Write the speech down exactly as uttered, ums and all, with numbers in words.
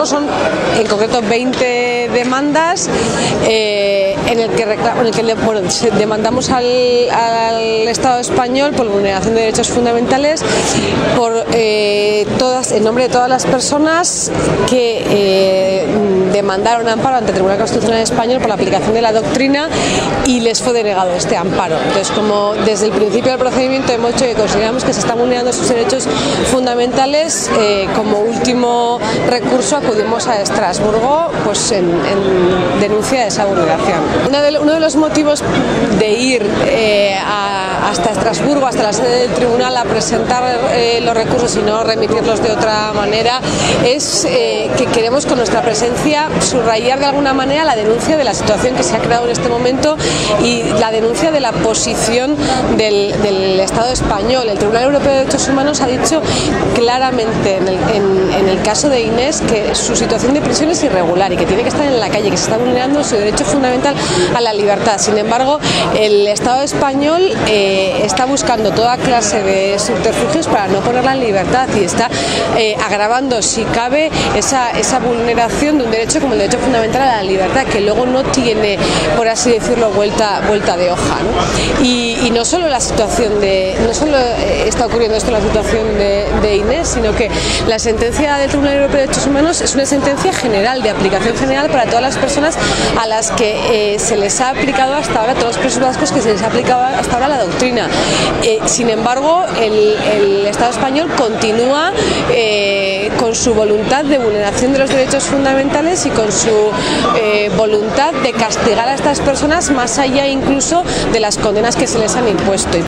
son en concreto veinte demandas eh, en el que, en el que le, bueno, demandamos al, al Estado español por vulneración de derechos fundamentales por eh, todas, en nombre de todas las personas que eh, demandaron amparo ante el Tribunal Constitucional Español por la aplicación de la doctrina y les fue denegado este amparo. Entonces, como desde el principio del procedimiento hemos dicho que consideramos que se están vulnerando sus derechos fundamentales, eh, como último recurso acudimos a Estrasburgo pues en, en denuncia de esa vulneración. Uno de, uno de los motivos de ir eh, a, hasta Estrasburgo, hasta la sede del tribunal a presentar eh, los recursos y no remitirlos de otra manera, es eh, que queremos con nuestra presencia subrayar de alguna manera la denuncia de la situación que se ha creado en este momento y la denuncia de la posición del, del Estado español. El Tribunal Europeo de Derechos Humanos ha dicho claramente en el, en, en el caso de Inés que su situación de prisión es irregular y que tiene que estar en la calle, que se está vulnerando su derecho fundamental a la libertad. Sin embargo, el Estado español eh, está buscando toda clase de subterfugios para no ponerla en libertad y está eh, agravando, si cabe, esa, esa vulneración de un derecho como el derecho fundamental a la libertad, que luego no tiene, por así decirlo, vuelta, vuelta de hoja, ¿no? Y, y no solo la situación de, no solo está ocurriendo esto en la situación de, de Inés, sino que la sentencia del Tribunal Europeo de Derechos Humanos es una sentencia general, de aplicación general para todas las personas a las que eh, se les ha aplicado hasta ahora, todos los presos vascos que se les ha aplicado hasta ahora la doctrina. Eh, sin embargo, el, el Estado español continúa eh, con su voluntad de vulneración de los derechos fundamentales y con su eh, voluntad de castigar a estas personas más allá incluso de las condenas que se les han impuesto.